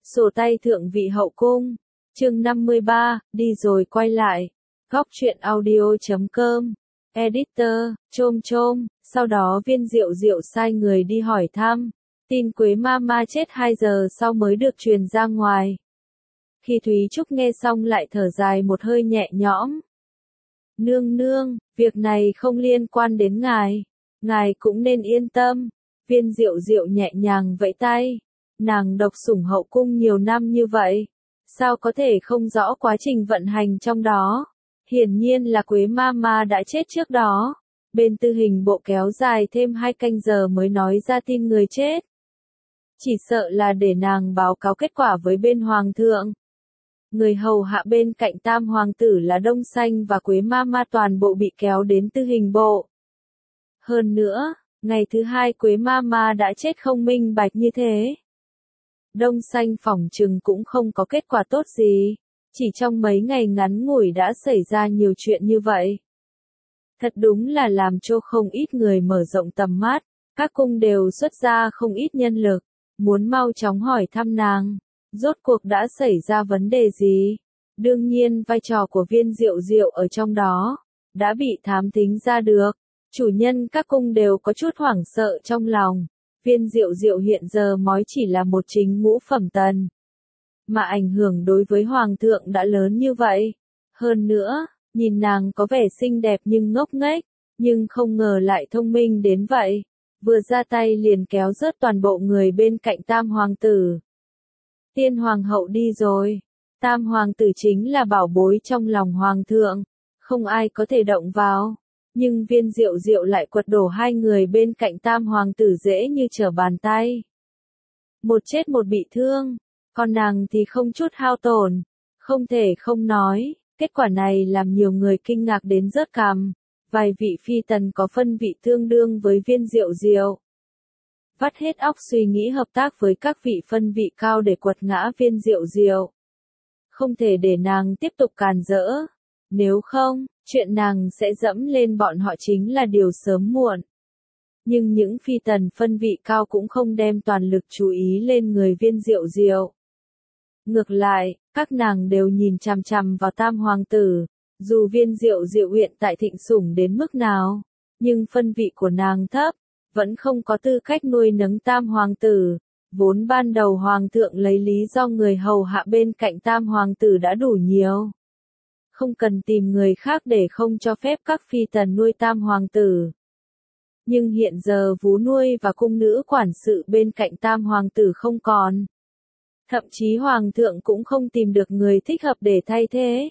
Sổ tay thượng vị hậu cung. Chương 53, đi rồi quay lại. Góc truyện audio.com. Editor, Chôm Chôm. Sau đó Viên Diệu Diệu sai người đi hỏi thăm. Tin Quế Mama chết 2 giờ sau mới được truyền ra ngoài. Khi Thúy Trúc nghe xong lại thở dài một hơi nhẹ nhõm. Nương nương, việc này không liên quan đến ngài. Ngài cũng nên yên tâm. Viên Diệu Diệu nhẹ nhàng vẫy tay. Nàng độc sủng hậu cung nhiều năm như vậy. Sao có thể không rõ quá trình vận hành trong đó? Hiển nhiên là Quế Mama đã chết trước đó. Bên tư hình bộ kéo dài thêm 2 canh giờ mới nói ra tin người chết. Chỉ sợ là để nàng báo cáo kết quả với bên hoàng thượng. Người hầu hạ bên cạnh tam hoàng tử là Đông Xanh và Quế Mama toàn bộ bị kéo đến tư hình bộ. Hơn nữa, ngày thứ 2 Quế Mama đã chết không minh bạch như thế. Đông Xanh phỏng chừng cũng không có kết quả tốt gì. Chỉ trong mấy ngày ngắn ngủi đã xảy ra nhiều chuyện như vậy. Thật đúng là làm cho không ít người mở rộng tầm mắt. Các cung đều xuất ra không ít nhân lực. Muốn mau chóng hỏi thăm nàng. Rốt cuộc đã xảy ra vấn đề gì? Đương nhiên vai trò của Viên Diệu Diệu ở trong đó. Đã bị thám thính ra được. Chủ nhân các cung đều có chút hoảng sợ trong lòng. Viên Diệu Diệu hiện giờ mới chỉ là một chính ngũ phẩm tần. Mà ảnh hưởng đối với hoàng thượng đã lớn như vậy. Hơn nữa, nhìn nàng có vẻ xinh đẹp nhưng ngốc nghếch, nhưng không ngờ lại thông minh đến vậy. Vừa ra tay liền kéo rớt toàn bộ người bên cạnh tam hoàng tử. Tiên hoàng hậu đi rồi. Tam hoàng tử chính là bảo bối trong lòng hoàng thượng. Không ai có thể động vào. Nhưng Viên Diệu Diệu lại quật đổ 2 người bên cạnh tam hoàng tử dễ như trở bàn tay. Một chết một bị thương. Còn nàng thì không chút hao tổn. Không thể không nói. Kết quả này làm nhiều người kinh ngạc đến rớt cằm. Vài vị phi tần có phân vị tương đương với Viên Diệu Diệu. Vắt hết óc suy nghĩ hợp tác với các vị phân vị cao để quật ngã Viên Diệu Diệu. Không thể để nàng tiếp tục càn rỡ. Nếu không, chuyện nàng sẽ dẫm lên bọn họ chính là điều sớm muộn. Nhưng những phi tần phân vị cao cũng không đem toàn lực chú ý lên người Viên Diệu Diệu. Ngược lại, các nàng đều nhìn chằm chằm vào tam hoàng tử. Dù Viên Diệu Diệu hiện tại thịnh sủng đến mức nào, nhưng phân vị của nàng thấp, vẫn không có tư cách nuôi nấng tam hoàng tử. Vốn ban đầu hoàng thượng lấy lý do người hầu hạ bên cạnh tam hoàng tử đã đủ nhiều. Không cần tìm người khác để không cho phép các phi tần nuôi tam hoàng tử. Nhưng hiện giờ vú nuôi và cung nữ quản sự bên cạnh tam hoàng tử không còn. Thậm chí hoàng thượng cũng không tìm được người thích hợp để thay thế.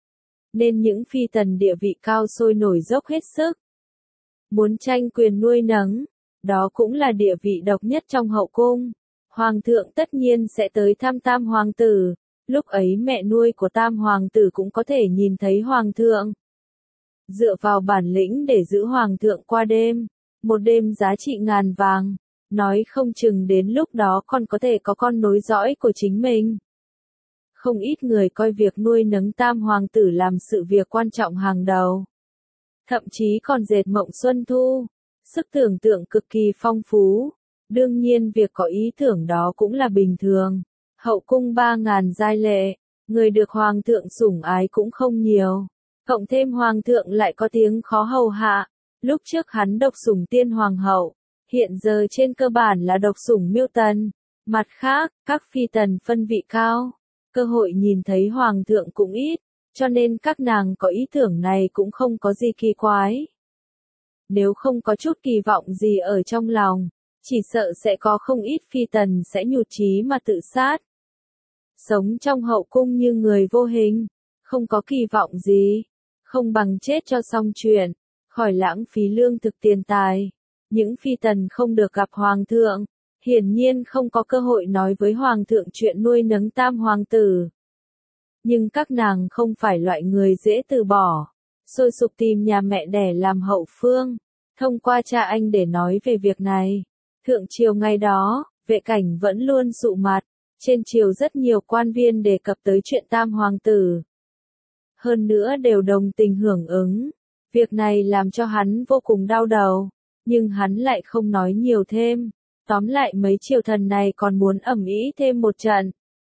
Nên những phi tần địa vị cao sôi nổi dốc hết sức. Muốn tranh quyền nuôi nấng, đó cũng là địa vị độc nhất trong hậu cung. Hoàng thượng tất nhiên sẽ tới thăm tam hoàng tử. Lúc ấy mẹ nuôi của tam hoàng tử cũng có thể nhìn thấy hoàng thượng. Dựa vào bản lĩnh để giữ hoàng thượng qua đêm. Một đêm giá trị ngàn vàng. Nói không chừng đến lúc đó còn có thể có con nối dõi của chính mình. Không ít người coi việc nuôi nấng tam hoàng tử làm sự việc quan trọng hàng đầu. Thậm chí còn dệt mộng xuân thu. Sức tưởng tượng cực kỳ phong phú. Đương nhiên việc có ý tưởng đó cũng là bình thường. Hậu cung 3.000 giai lệ, người được hoàng thượng sủng ái cũng không nhiều. Cộng thêm hoàng thượng lại có tiếng khó hầu hạ. Lúc trước hắn độc sủng tiên hoàng hậu, hiện giờ trên cơ bản là độc sủng Miêu Tần. Mặt khác, các phi tần phân vị cao, cơ hội nhìn thấy hoàng thượng cũng ít, cho nên các nàng có ý tưởng này cũng không có gì kỳ quái. Nếu không có chút kỳ vọng gì ở trong lòng, chỉ sợ sẽ có không ít phi tần sẽ nhụt chí mà tự sát. Sống trong hậu cung như người vô hình, không có kỳ vọng gì, không bằng chết cho xong chuyện, khỏi lãng phí lương thực tiền tài. Những phi tần không được gặp hoàng thượng, hiển nhiên không có cơ hội nói với hoàng thượng chuyện nuôi nấng tam hoàng tử. Nhưng các nàng không phải loại người dễ từ bỏ, sôi sục tìm nhà mẹ đẻ làm hậu phương, thông qua cha anh để nói về việc này. Thượng triều ngày đó, Vệ Cảnh vẫn luôn sụ mặt. Trên triều rất nhiều quan viên đề cập tới chuyện tam hoàng tử. Hơn nữa đều đồng tình hưởng ứng. Việc này làm cho hắn vô cùng đau đầu. Nhưng hắn lại không nói nhiều thêm. Tóm lại mấy triều thần này còn muốn ầm ĩ thêm một trận.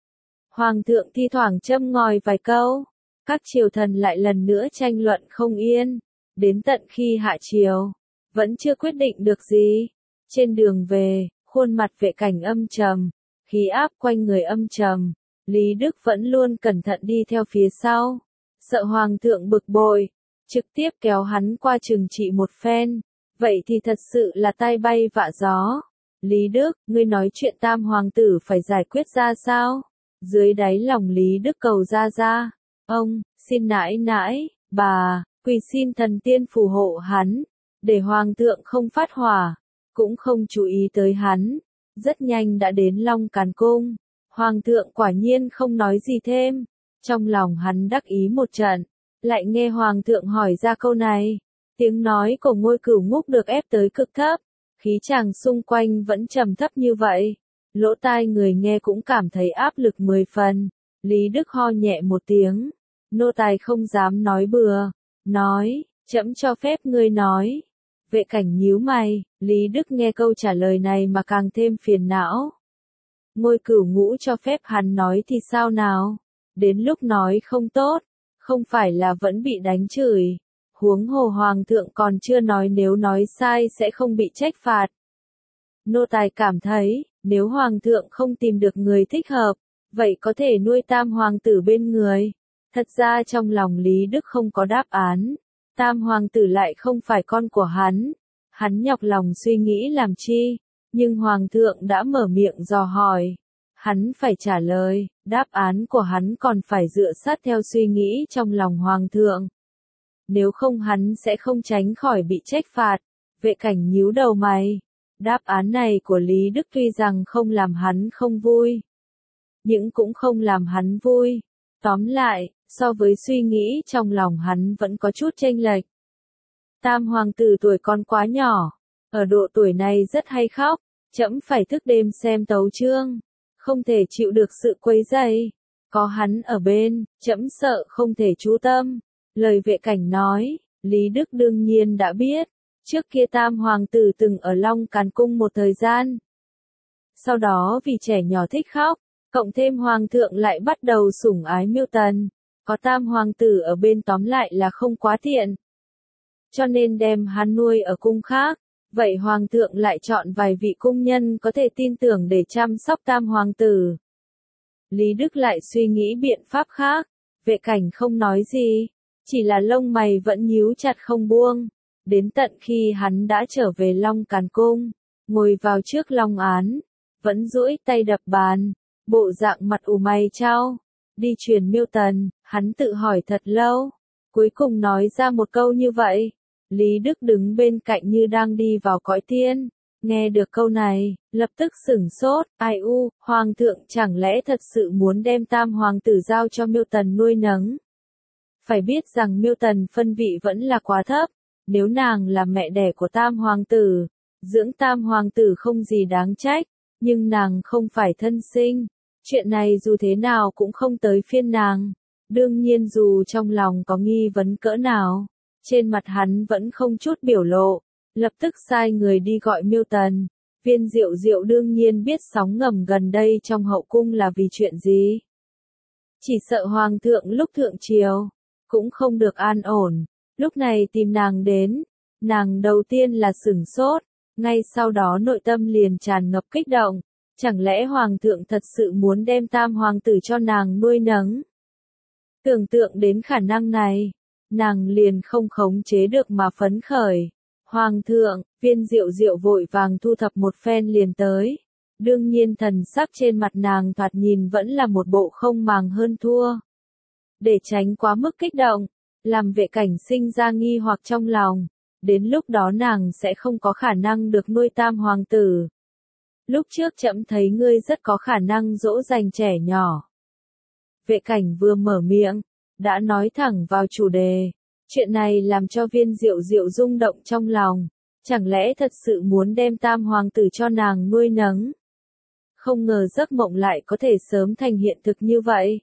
Hoàng thượng thi thoảng châm ngòi vài câu, các triều thần lại lần nữa tranh luận không yên, đến tận khi hạ triều, vẫn chưa quyết định được gì. Trên đường về, khuôn mặt Vệ Cảnh âm trầm, khí áp quanh người âm trầm, Lý Đức vẫn luôn cẩn thận đi theo phía sau, sợ hoàng thượng bực bội, trực tiếp kéo hắn qua trừng trị một phen, vậy thì thật sự là tai bay vạ gió. Lý Đức, ngươi nói chuyện tam hoàng tử phải giải quyết ra sao? Dưới đáy lòng Lý Đức cầu ra, ông, xin nãi nãi, bà, quỳ xin thần tiên phù hộ hắn, để hoàng thượng không phát hỏa, cũng không chú ý tới hắn. Rất nhanh đã đến Long Càn Cung, hoàng thượng quả nhiên không nói gì thêm, trong lòng hắn đắc ý một trận, lại nghe hoàng thượng hỏi ra câu này, tiếng nói của Ngôi Cửu Ngúc được ép tới cực thấp, khí chàng xung quanh vẫn trầm thấp như vậy, lỗ tai người nghe cũng cảm thấy áp lực 10 phần. Lý Đức ho nhẹ một tiếng, nô tài không dám nói bừa, nói, trẫm cho phép ngươi nói. Vệ Cảnh nhíu mày, Lý Đức nghe câu trả lời này mà càng thêm phiền não. Ngôi Cửu Ngũ cho phép hắn nói thì sao nào? Đến lúc nói không tốt, không phải là vẫn bị đánh chửi. Huống hồ hoàng thượng còn chưa nói nếu nói sai sẽ không bị trách phạt. Nô tài cảm thấy, nếu hoàng thượng không tìm được người thích hợp, vậy có thể nuôi tam hoàng tử bên người. Thật ra trong lòng Lý Đức không có đáp án. Tam hoàng tử lại không phải con của hắn. Hắn nhọc lòng suy nghĩ làm chi, nhưng hoàng thượng đã mở miệng dò hỏi. Hắn phải trả lời, đáp án của hắn còn phải dựa sát theo suy nghĩ trong lòng hoàng thượng. Nếu không hắn sẽ không tránh khỏi bị trách phạt. Vệ Cảnh nhíu đầu mày. Đáp án này của Lý Đức tuy rằng không làm hắn không vui, nhưng cũng không làm hắn vui. Tóm lại, so với suy nghĩ trong lòng hắn vẫn có chút chênh lệch. Tam hoàng tử tuổi còn quá nhỏ, ở độ tuổi này rất hay khóc, trẫm phải thức đêm xem tấu chương, không thể chịu được sự quấy rầy. Có hắn ở bên, trẫm sợ không thể chú tâm. Lời Vệ Cảnh nói, Lý Đức đương nhiên đã biết. Trước kia tam hoàng tử từng ở Long Càn Cung một thời gian. Sau đó vì trẻ nhỏ thích khóc, cộng thêm hoàng thượng lại bắt đầu sủng ái Miêu Tần. Có tam hoàng tử ở bên tóm lại là không quá thiện. Cho nên đem hắn nuôi ở cung khác. Vậy hoàng thượng lại chọn vài vị cung nhân có thể tin tưởng để chăm sóc tam hoàng tử. Lý Đức lại suy nghĩ biện pháp khác. Vệ Cảnh không nói gì, chỉ là lông mày vẫn nhíu chặt không buông. Đến tận khi hắn đã trở về Long Càn Cung, ngồi vào trước long án, vẫn duỗi tay đập bàn, bộ dạng mặt ủ mày chau. Đi truyền Miêu Tần, hắn tự hỏi thật lâu, cuối cùng nói ra một câu như vậy. Lý Đức đứng bên cạnh như đang đi vào cõi tiên, nghe được câu này, lập tức sửng sốt, ai u, hoàng thượng chẳng lẽ thật sự muốn đem tam hoàng tử giao cho Miêu Tần nuôi nấng. Phải biết rằng Miêu Tần phân vị vẫn là quá thấp. Nếu nàng là mẹ đẻ của tam hoàng tử, dưỡng tam hoàng tử không gì đáng trách, nhưng nàng không phải thân sinh. Chuyện này dù thế nào cũng không tới phiên nàng. Đương nhiên dù trong lòng có nghi vấn cỡ nào, trên mặt hắn vẫn không chút biểu lộ, lập tức sai người đi gọi Miêu Tần. Viên Diệu Diệu đương nhiên biết sóng ngầm gần đây trong hậu cung là vì chuyện gì. Chỉ sợ hoàng thượng lúc thượng triều, cũng không được an ổn. Lúc này tìm nàng đến, nàng đầu tiên là sửng sốt, ngay sau đó nội tâm liền tràn ngập kích động, chẳng lẽ hoàng thượng thật sự muốn đem tam hoàng tử cho nàng nuôi nấng. Tưởng tượng đến khả năng này, nàng liền không khống chế được mà phấn khởi. Hoàng thượng, Viên Diệu Diệu vội vàng thu thập một phen liền tới. Đương nhiên thần sắc trên mặt nàng thoạt nhìn vẫn là một bộ không màng hơn thua. Để tránh quá mức kích động, làm Vệ Cảnh sinh ra nghi hoặc trong lòng, đến lúc đó nàng sẽ không có khả năng được nuôi tam hoàng tử. Lúc trước trẫm thấy ngươi rất có khả năng dỗ dành trẻ nhỏ. Vệ Cảnh vừa mở miệng, đã nói thẳng vào chủ đề. Chuyện này làm cho Viên Diệu Diệu rung động trong lòng, chẳng lẽ thật sự muốn đem tam hoàng tử cho nàng nuôi nấng. Không ngờ giấc mộng lại có thể sớm thành hiện thực như vậy.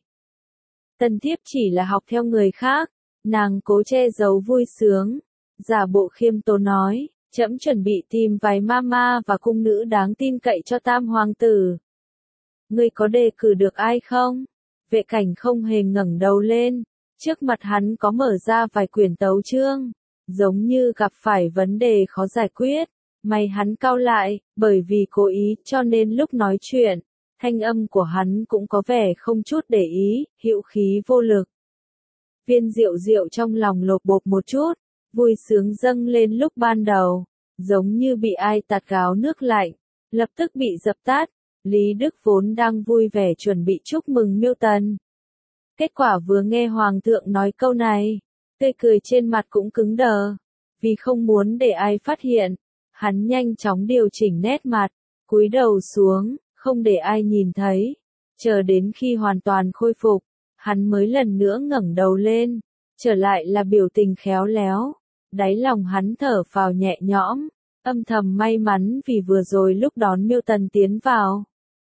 Tần thiếp chỉ là học theo người khác. Nàng cố che giấu vui sướng, giả bộ khiêm tốn nói, trẫm chuẩn bị tìm vài mama và cung nữ đáng tin cậy cho tam hoàng tử. Ngươi có đề cử được ai không? Vệ Cảnh không hề ngẩng đầu lên, trước mặt hắn có mở ra vài quyển tấu chương, giống như gặp phải vấn đề khó giải quyết. Mày hắn cau lại, bởi vì cố ý cho nên lúc nói chuyện, thanh âm của hắn cũng có vẻ không chút để ý, hữu khí vô lực. Viên Diệu Diệu trong lòng lột bột một chút, vui sướng dâng lên lúc ban đầu, giống như bị ai tạt gáo nước lạnh, lập tức bị dập tắt. Lý Đức vốn đang vui vẻ chuẩn bị chúc mừng Miêu Tần. Kết quả vừa nghe Hoàng thượng nói câu này, tươi cười trên mặt cũng cứng đờ, vì không muốn để ai phát hiện. Hắn nhanh chóng điều chỉnh nét mặt, cúi đầu xuống, không để ai nhìn thấy. Chờ đến khi hoàn toàn khôi phục, hắn mới lần nữa ngẩng đầu lên, trở lại là biểu tình khéo léo. Đáy lòng hắn thở phào nhẹ nhõm, âm thầm may mắn vì vừa rồi lúc đón Miêu Tần tiến vào.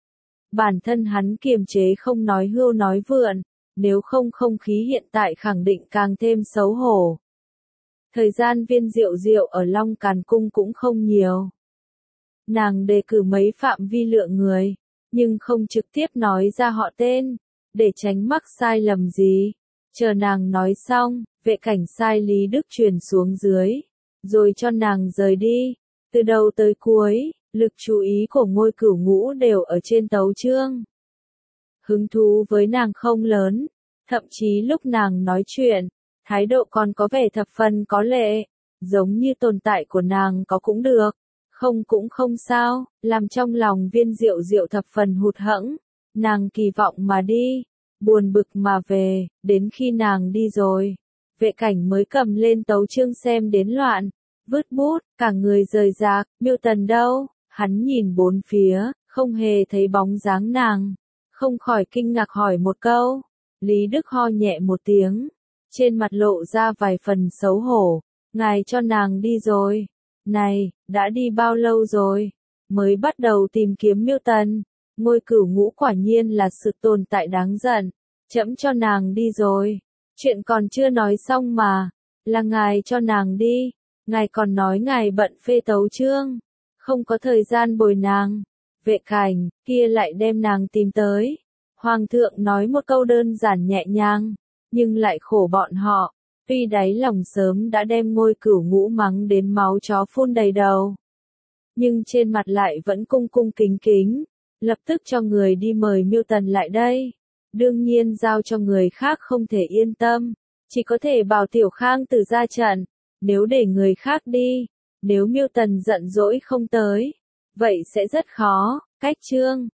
Bản thân hắn kiềm chế không nói hưu nói vượn, nếu không không khí hiện tại khẳng định càng thêm xấu hổ. Thời gian Viên Diệu Diệu ở Long Càn Cung cũng không nhiều. Nàng đề cử mấy phạm vi lượng người, nhưng không trực tiếp nói ra họ tên, để tránh mắc sai lầm gì. Chờ nàng nói xong, Vệ Cảnh sai Lý Đức truyền xuống dưới, rồi cho nàng rời đi. Từ đầu tới cuối, lực chú ý của Ngôi Cửu Ngũ đều ở trên tấu chương. Hứng thú với nàng không lớn, thậm chí lúc nàng nói chuyện, thái độ còn có vẻ thập phần có lệ, giống như tồn tại của nàng có cũng được, không cũng không sao, làm trong lòng Viên Diệu Diệu thập phần hụt hẫng. Nàng kỳ vọng mà đi, buồn bực mà về, đến khi nàng đi rồi, Vệ Cảnh mới cầm lên tấu chương xem đến loạn, vứt bút, cả người rời rạc. Miêu Tần đâu? Hắn nhìn bốn phía, không hề thấy bóng dáng nàng, không khỏi kinh ngạc hỏi một câu. Lý Đức ho nhẹ một tiếng, trên mặt lộ ra vài phần xấu hổ. Ngài cho nàng đi rồi. Này, đã đi bao lâu rồi? Mới bắt đầu tìm kiếm Miêu Tần. Ngôi Cửu Ngũ quả nhiên là sự tồn tại đáng giận. Trẫm cho nàng đi rồi. Chuyện còn chưa nói xong mà. Là ngài cho nàng đi. Ngài còn nói ngài bận phê tấu chương, không có thời gian bồi nàng. Vệ Cảnh kia lại đem nàng tìm tới. Hoàng thượng nói một câu đơn giản nhẹ nhàng, nhưng lại khổ bọn họ. Tuy đáy lòng sớm đã đem Ngôi Cửu Ngũ mắng đến máu chó phun đầy đầu, nhưng trên mặt lại vẫn cung cung kính kính, lập tức cho người đi mời Miêu Tần lại đây. Đương nhiên giao cho người khác không thể yên tâm, chỉ có thể bảo Tiểu Khang Tử ra trận. Nếu để người khác đi, nếu Miêu Tần giận dỗi không tới, vậy sẽ rất khó. Cách chương